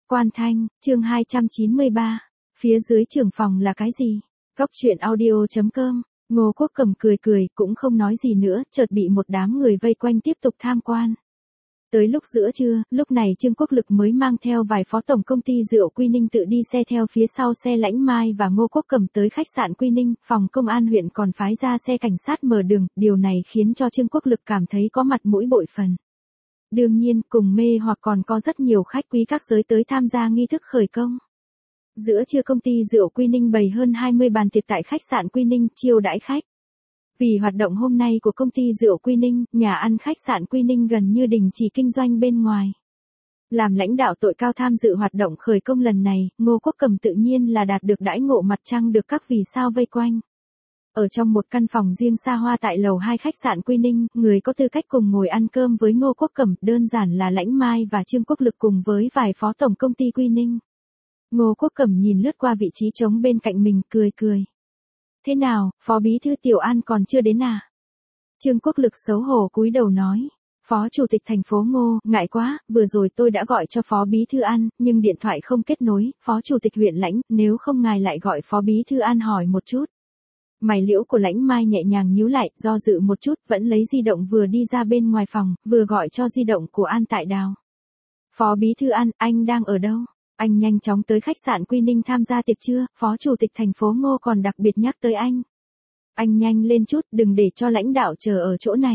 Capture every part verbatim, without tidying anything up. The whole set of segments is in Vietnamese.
Quan Thanh, chương hai trăm chín mươi ba. Phía dưới trưởng phòng là cái gì? Góc truyện audio chấm com. Ngô Quốc Cẩm cười cười, cũng không nói gì nữa, chợt bị một đám người vây quanh tiếp tục tham quan. Tới lúc giữa trưa, lúc này Trương Quốc Lực mới mang theo vài phó tổng công ty rượu Quy Ninh tự đi xe theo phía sau xe Lãnh Mai và Ngô Quốc Cẩm tới khách sạn Quy Ninh, phòng công an huyện còn phái ra xe cảnh sát mở đường, điều này khiến cho Trương Quốc Lực cảm thấy có mặt mũi bội phần. Đương nhiên, cùng mê hoặc còn có rất nhiều khách quý các giới tới tham gia nghi thức khởi công. Giữa trưa công ty rượu Quy Ninh bày hơn hai mươi bàn tiệc tại khách sạn Quy Ninh chiêu đãi khách. Vì hoạt động hôm nay của công ty rượu Quy Ninh, nhà ăn khách sạn Quy Ninh gần như đình chỉ kinh doanh bên ngoài. Làm lãnh đạo tội cao tham dự hoạt động khởi công lần này, Ngô Quốc Cẩm tự nhiên là đạt được đãi ngộ mặt trăng được các vì sao vây quanh. Ở trong một căn phòng riêng xa hoa tại lầu hai khách sạn Quy Ninh, người có tư cách cùng ngồi ăn cơm với Ngô Quốc Cẩm đơn giản là Lãnh Mai và Trương Quốc Lực cùng với vài phó tổng công ty Quy Ninh. Ngô Quốc Cẩm nhìn lướt qua vị trí trống bên cạnh mình, cười cười. Thế nào, Phó Bí Thư Tiểu An còn chưa đến à? Trương Quốc Lực xấu hổ cúi đầu nói. Phó Chủ tịch thành phố Ngô, ngại quá, vừa rồi tôi đã gọi cho Phó Bí Thư An, nhưng điện thoại không kết nối, Phó Chủ tịch huyện Lãnh, nếu không ngài lại gọi Phó Bí Thư An hỏi một chút. Mày liễu của Lãnh Mai nhẹ nhàng nhíu lại, do dự một chút, vẫn lấy di động vừa đi ra bên ngoài phòng, vừa gọi cho di động của An Tại Đào. Phó Bí Thư An, anh đang ở đâu? Anh nhanh chóng tới khách sạn Quy Ninh tham gia tiệc chưa? Phó Chủ tịch thành phố Ngô còn đặc biệt nhắc tới anh. Anh nhanh lên chút, đừng để cho lãnh đạo chờ ở chỗ này.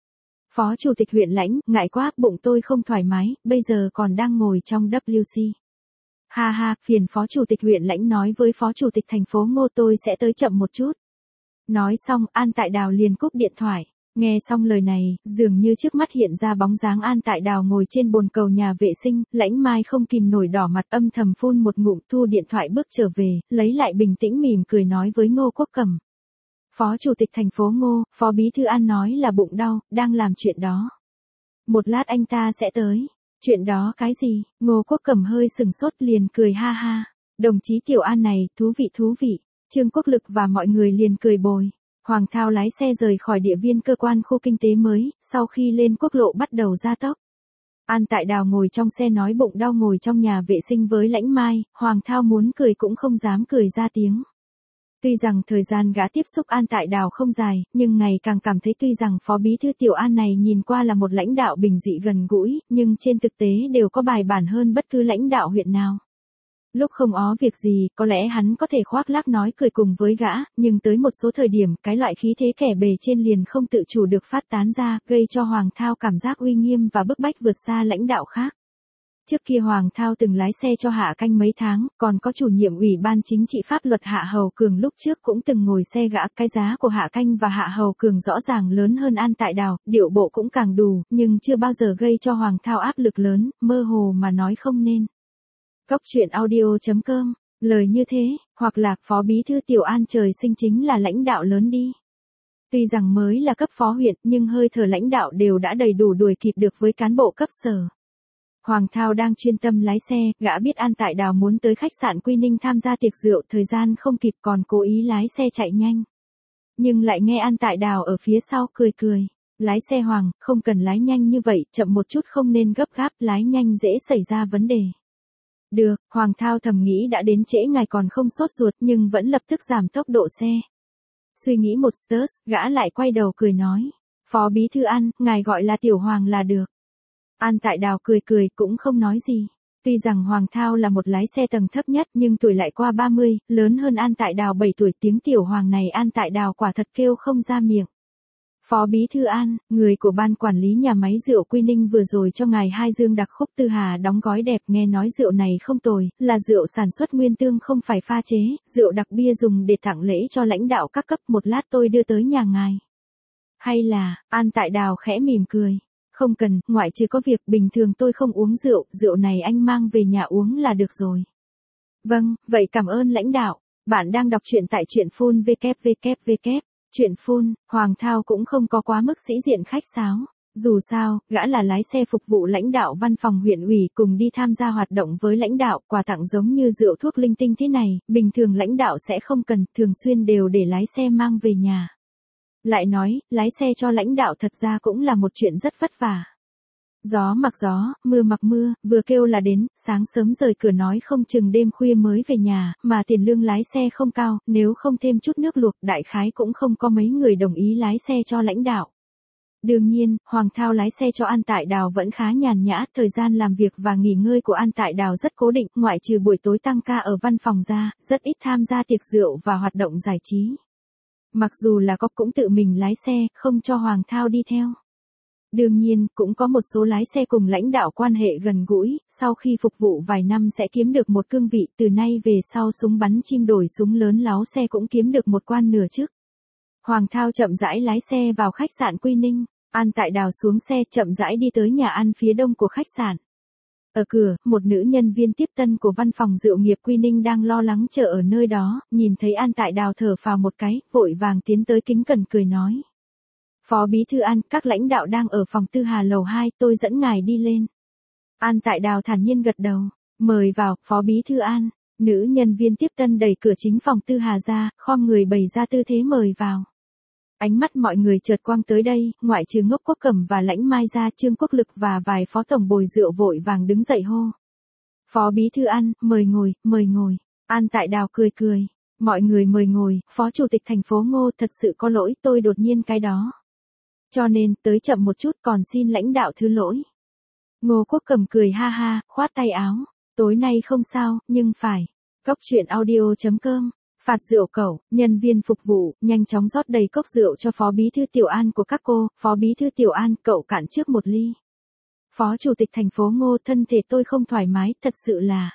Phó Chủ tịch huyện Lãnh, ngại quá, bụng tôi không thoải mái, bây giờ còn đang ngồi trong W C. Ha ha, phiền Phó Chủ tịch huyện Lãnh nói với Phó Chủ tịch thành phố Ngô tôi sẽ tới chậm một chút. Nói xong, An Tại Đào liền cúp điện thoại. Nghe xong lời này, dường như trước mắt hiện ra bóng dáng An Tại Đào ngồi trên bồn cầu nhà vệ sinh, Lãnh Mai không kìm nổi đỏ mặt âm thầm phun một ngụm, thu điện thoại bước trở về, lấy lại bình tĩnh mỉm cười nói với Ngô Quốc Cẩm. Phó Chủ tịch thành phố Ngô, Phó Bí Thư An nói là bụng đau, đang làm chuyện đó. Một lát anh ta sẽ tới. Chuyện đó cái gì? Ngô Quốc Cẩm hơi sừng sốt liền cười ha ha. Đồng chí Tiểu An này, thú vị thú vị. Trương Quốc Lực và mọi người liền cười bồi. Hoàng Thao lái xe rời khỏi địa viên cơ quan khu kinh tế mới, sau khi lên quốc lộ bắt đầu gia tốc. An Tại Đào ngồi trong xe nói bụng đau ngồi trong nhà vệ sinh với Lãnh Mai, Hoàng Thao muốn cười cũng không dám cười ra tiếng. Tuy rằng thời gian gã tiếp xúc An Tại Đào không dài, nhưng ngày càng cảm thấy tuy rằng Phó Bí Thư Tiểu An này nhìn qua là một lãnh đạo bình dị gần gũi, nhưng trên thực tế đều có bài bản hơn bất cứ lãnh đạo huyện nào. Lúc không ó việc gì, có lẽ hắn có thể khoác lác nói cười cùng với gã, nhưng tới một số thời điểm, cái loại khí thế kẻ bề trên liền không tự chủ được phát tán ra, gây cho Hoàng Thao cảm giác uy nghiêm và bức bách vượt xa lãnh đạo khác. Trước kia Hoàng Thao từng lái xe cho Hạ Canh mấy tháng, còn có chủ nhiệm Ủy ban Chính trị Pháp luật Hạ Hầu Cường lúc trước cũng từng ngồi xe gã. Cái giá của Hạ Canh và Hạ Hầu Cường rõ ràng lớn hơn An Tại Đào, điệu bộ cũng càng đủ, nhưng chưa bao giờ gây cho Hoàng Thao áp lực lớn, mơ hồ mà nói không nên. Góc truyện audio chấm com, lời như thế, hoặc là Phó Bí Thư Tiểu An trời sinh chính là lãnh đạo lớn đi. Tuy rằng mới là cấp phó huyện, nhưng hơi thở lãnh đạo đều đã đầy đủ đuổi kịp được với cán bộ cấp sở. Hoàng Thao đang chuyên tâm lái xe, gã biết An Tại Đào muốn tới khách sạn Quy Ninh tham gia tiệc rượu, thời gian không kịp còn cố ý lái xe chạy nhanh. Nhưng lại nghe An Tại Đào ở phía sau cười cười. Lái xe Hoàng, không cần lái nhanh như vậy, chậm một chút không nên gấp gáp, lái nhanh dễ xảy ra vấn đề. Được, Hoàng Thao thầm nghĩ đã đến trễ ngài còn không sốt ruột nhưng vẫn lập tức giảm tốc độ xe. Suy nghĩ một stớt, gã lại quay đầu cười nói. Phó Bí Thư An, ngài gọi là Tiểu Hoàng là được. An Tại Đào cười cười cũng không nói gì. Tuy rằng Hoàng Thao là một lái xe tầng thấp nhất nhưng tuổi lại qua ba mươi, lớn hơn An Tại Đào bảy tuổi, tiếng Tiểu Hoàng này An Tại Đào quả thật kêu không ra miệng. Phó Bí Thư An, người của ban quản lý nhà máy rượu Quy Ninh vừa rồi cho ngài hai dương đặc khúc Tư Hà đóng gói đẹp, nghe nói rượu này không tồi, là rượu sản xuất nguyên tương không phải pha chế, rượu đặc bia dùng để tặng lễ cho lãnh đạo các cấp, một lát tôi đưa tới nhà ngài. Hay là, An Tại Đào khẽ mỉm cười. Không cần, ngoại trừ có việc bình thường tôi không uống rượu, rượu này anh mang về nhà uống là được rồi. Vâng, vậy cảm ơn lãnh đạo. Bạn đang đọc truyện tại truyện phun vê kép vê kép vê kép. Chuyện phun, Hoàng Thao cũng không có quá mức sĩ diện khách sáo. Dù sao, gã là lái xe phục vụ lãnh đạo văn phòng huyện ủy cùng đi tham gia hoạt động với lãnh đạo, quà tặng giống như rượu thuốc linh tinh thế này, bình thường lãnh đạo sẽ không cần, thường xuyên đều để lái xe mang về nhà. Lại nói, lái xe cho lãnh đạo thật ra cũng là một chuyện rất vất vả. Gió mặc gió, mưa mặc mưa, vừa kêu là đến, sáng sớm rời cửa nói không chừng đêm khuya mới về nhà, mà tiền lương lái xe không cao, nếu không thêm chút nước luộc đại khái cũng không có mấy người đồng ý lái xe cho lãnh đạo. Đương nhiên, Hoàng Thao lái xe cho An Tại Đào vẫn khá nhàn nhã, thời gian làm việc và nghỉ ngơi của An Tại Đào rất cố định, ngoại trừ buổi tối tăng ca ở văn phòng ra, rất ít tham gia tiệc rượu và hoạt động giải trí. Mặc dù là có cũng tự mình lái xe, không cho Hoàng Thao đi theo. Đương nhiên, cũng có một số lái xe cùng lãnh đạo quan hệ gần gũi, sau khi phục vụ vài năm sẽ kiếm được một cương vị, từ nay về sau súng bắn chim đổi súng lớn láo xe cũng kiếm được một quan nửa chức. Hoàng Thao chậm rãi lái xe vào khách sạn Quy Ninh, An Tại Đào xuống xe chậm rãi đi tới nhà ăn phía đông của khách sạn. Ở cửa, một nữ nhân viên tiếp tân của văn phòng rượu nghiệp Quy Ninh đang lo lắng chờ ở nơi đó, nhìn thấy An Tại Đào thở phào một cái, vội vàng tiến tới kính cẩn cười nói. Phó Bí Thư An, các lãnh đạo đang ở phòng Tư Hà lầu hai, tôi dẫn ngài đi lên. An Tại Đào thản nhiên gật đầu, mời vào, Phó Bí Thư An. Nữ nhân viên tiếp tân đẩy cửa chính phòng Tư Hà ra, khom người bày ra tư thế mời vào. Ánh mắt mọi người chợt quang tới đây, ngoại trừ Ngốc Quốc Cẩm và Lãnh Mai ra, Trương Quốc Lực và vài phó tổng bồi rượu vội vàng đứng dậy hô. Phó Bí Thư An, mời ngồi, mời ngồi. An Tại Đào cười cười, mọi người mời ngồi, Phó Chủ tịch thành phố Ngô, thật sự có lỗi, tôi đột nhiên cái đó. Cho nên, tới chậm một chút còn xin lãnh đạo thứ lỗi. Ngô Quốc Cẩm cười ha ha, khoát tay áo. Tối nay không sao, nhưng phải. Cốc truyện audio chấm com. Phạt rượu cẩu, nhân viên phục vụ, nhanh chóng rót đầy cốc rượu cho Phó Bí Thư Tiểu An của các cô. Phó Bí Thư Tiểu An, cậu cạn trước một ly. Phó Chủ tịch thành phố Ngô, thân thể tôi không thoải mái, thật sự là.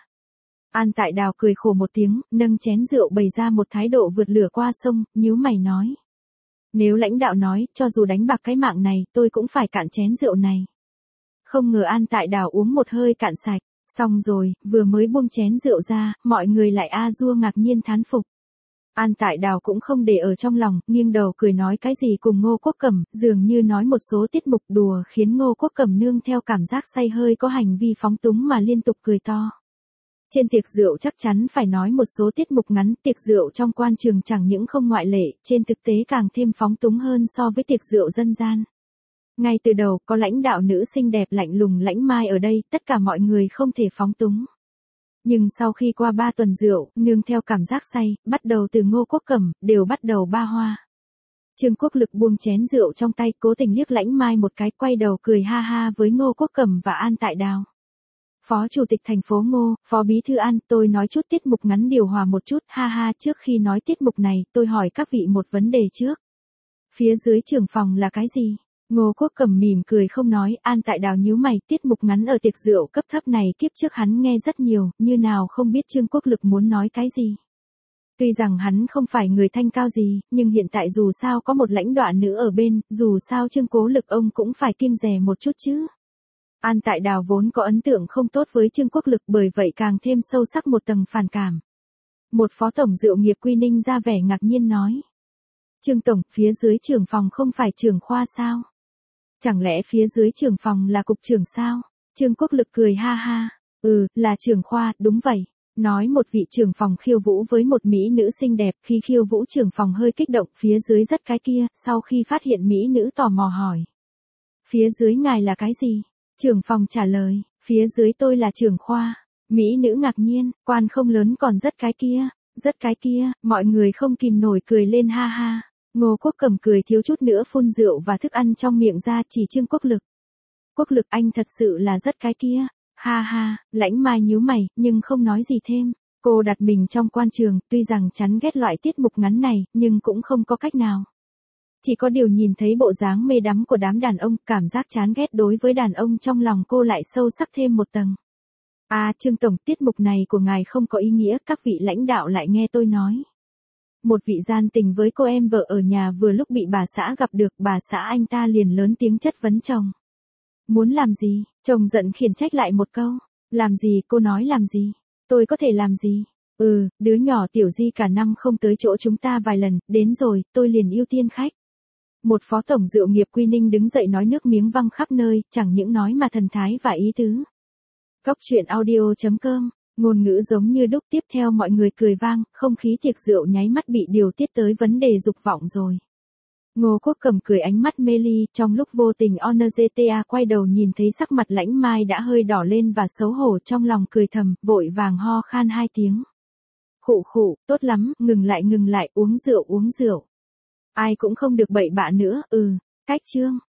An Tại Đào cười khổ một tiếng, nâng chén rượu bày ra một thái độ vượt lửa qua sông, nhíu mày nói. Nếu lãnh đạo nói, cho dù đánh bạc cái mạng này, tôi cũng phải cạn chén rượu này. Không ngờ An Tại Đào uống một hơi cạn sạch, xong rồi, vừa mới buông chén rượu ra, mọi người lại a dua ngạc nhiên thán phục. An Tại Đào cũng không để ở trong lòng, nghiêng đầu cười nói cái gì cùng Ngô Quốc Cẩm, dường như nói một số tiết mục đùa khiến Ngô Quốc Cẩm nương theo cảm giác say hơi có hành vi phóng túng mà liên tục cười to. Trên tiệc rượu chắc chắn phải nói một số tiết mục ngắn, tiệc rượu trong quan trường chẳng những không ngoại lệ, trên thực tế càng thêm phóng túng hơn so với tiệc rượu dân gian. Ngay từ đầu, có lãnh đạo nữ xinh đẹp lạnh lùng Lãnh Mai ở đây, tất cả mọi người không thể phóng túng. Nhưng sau khi qua ba tuần rượu, nương theo cảm giác say, bắt đầu từ Ngô Quốc Cẩm, đều bắt đầu ba hoa. Trương Quốc Lực buông chén rượu trong tay, cố tình liếc Lãnh Mai một cái, quay đầu cười ha ha với Ngô Quốc Cẩm và An Tại Đào. Phó Chủ tịch thành phố Ngô, Phó Bí Thư An, tôi nói chút tiết mục ngắn điều hòa một chút, ha ha, trước khi nói tiết mục này, tôi hỏi các vị một vấn đề trước. Phía dưới trưởng phòng là cái gì? Ngô Quốc Cẩm mỉm cười không nói, An Tại Đào nhíu mày, tiết mục ngắn ở tiệc rượu cấp thấp này kiếp trước hắn nghe rất nhiều, như nào không biết Trương Quốc Lực muốn nói cái gì. Tuy rằng hắn không phải người thanh cao gì, nhưng hiện tại dù sao có một lãnh đạo nữ ở bên, dù sao Trương Cố Lực ông cũng phải kiêng dè một chút chứ. An Tại Đào vốn có ấn tượng không tốt với Trương Quốc Lực, bởi vậy càng thêm sâu sắc một tầng phản cảm. Một phó tổng rượu nghiệp Quy Ninh ra vẻ ngạc nhiên nói. Trương tổng, phía dưới trưởng phòng không phải trưởng khoa sao? Chẳng lẽ phía dưới trưởng phòng là cục trưởng sao? Trương Quốc Lực cười ha ha. Ừ, là trưởng khoa, đúng vậy. Nói một vị trưởng phòng khiêu vũ với một mỹ nữ xinh đẹp, khi khiêu vũ trưởng phòng hơi kích động, phía dưới rất cái kia, sau khi phát hiện mỹ nữ tò mò hỏi. Phía dưới ngài là cái gì? Trưởng phòng trả lời, phía dưới tôi là trưởng khoa. Mỹ nữ ngạc nhiên, quan không lớn còn rất cái kia, rất cái kia, mọi người không kìm nổi cười lên ha ha. Ngô Quốc Cẩm cười thiếu chút nữa phun rượu và thức ăn trong miệng ra chỉ Trương Quốc Lực. Quốc Lực anh thật sự là rất cái kia, ha ha, Lãnh Mai nhíu mày, nhưng không nói gì thêm. Cô đặt mình trong quan trường, tuy rằng chán ghét loại tiết mục ngắn này, nhưng cũng không có cách nào. Chỉ có điều nhìn thấy bộ dáng mê đắm của đám đàn ông, cảm giác chán ghét đối với đàn ông trong lòng cô lại sâu sắc thêm một tầng. À, Trương tổng, tiết mục này của ngài không có ý nghĩa, các vị lãnh đạo lại nghe tôi nói. Một vị gian tình với cô em vợ ở nhà vừa lúc bị bà xã gặp được, bà xã anh ta liền lớn tiếng chất vấn chồng. Muốn làm gì? Chồng giận khiển trách lại một câu. Làm gì? Cô nói làm gì? Tôi có thể làm gì? Ừ, đứa nhỏ Tiểu Di cả năm không tới chỗ chúng ta vài lần, đến rồi, tôi liền ưu tiên khách. Một phó tổng rượu nghiệp Quy Ninh đứng dậy nói nước miếng văng khắp nơi, chẳng những nói mà thần thái và ý tứ. Cốc truyện audio chấm com, ngôn ngữ giống như đúc, tiếp theo mọi người cười vang, không khí tiệc rượu nháy mắt bị điều tiết tới vấn đề dục vọng rồi. Ngô Quốc Cẩm cười ánh mắt mê ly, trong lúc vô tình Onezeta quay đầu nhìn thấy sắc mặt Lãnh Mai đã hơi đỏ lên và xấu hổ trong lòng cười thầm, vội vàng ho khan hai tiếng. Khụ khụ, tốt lắm, ngừng lại ngừng lại, uống rượu uống rượu. Ai cũng không được bậy bạ nữa, ừ, cách chương.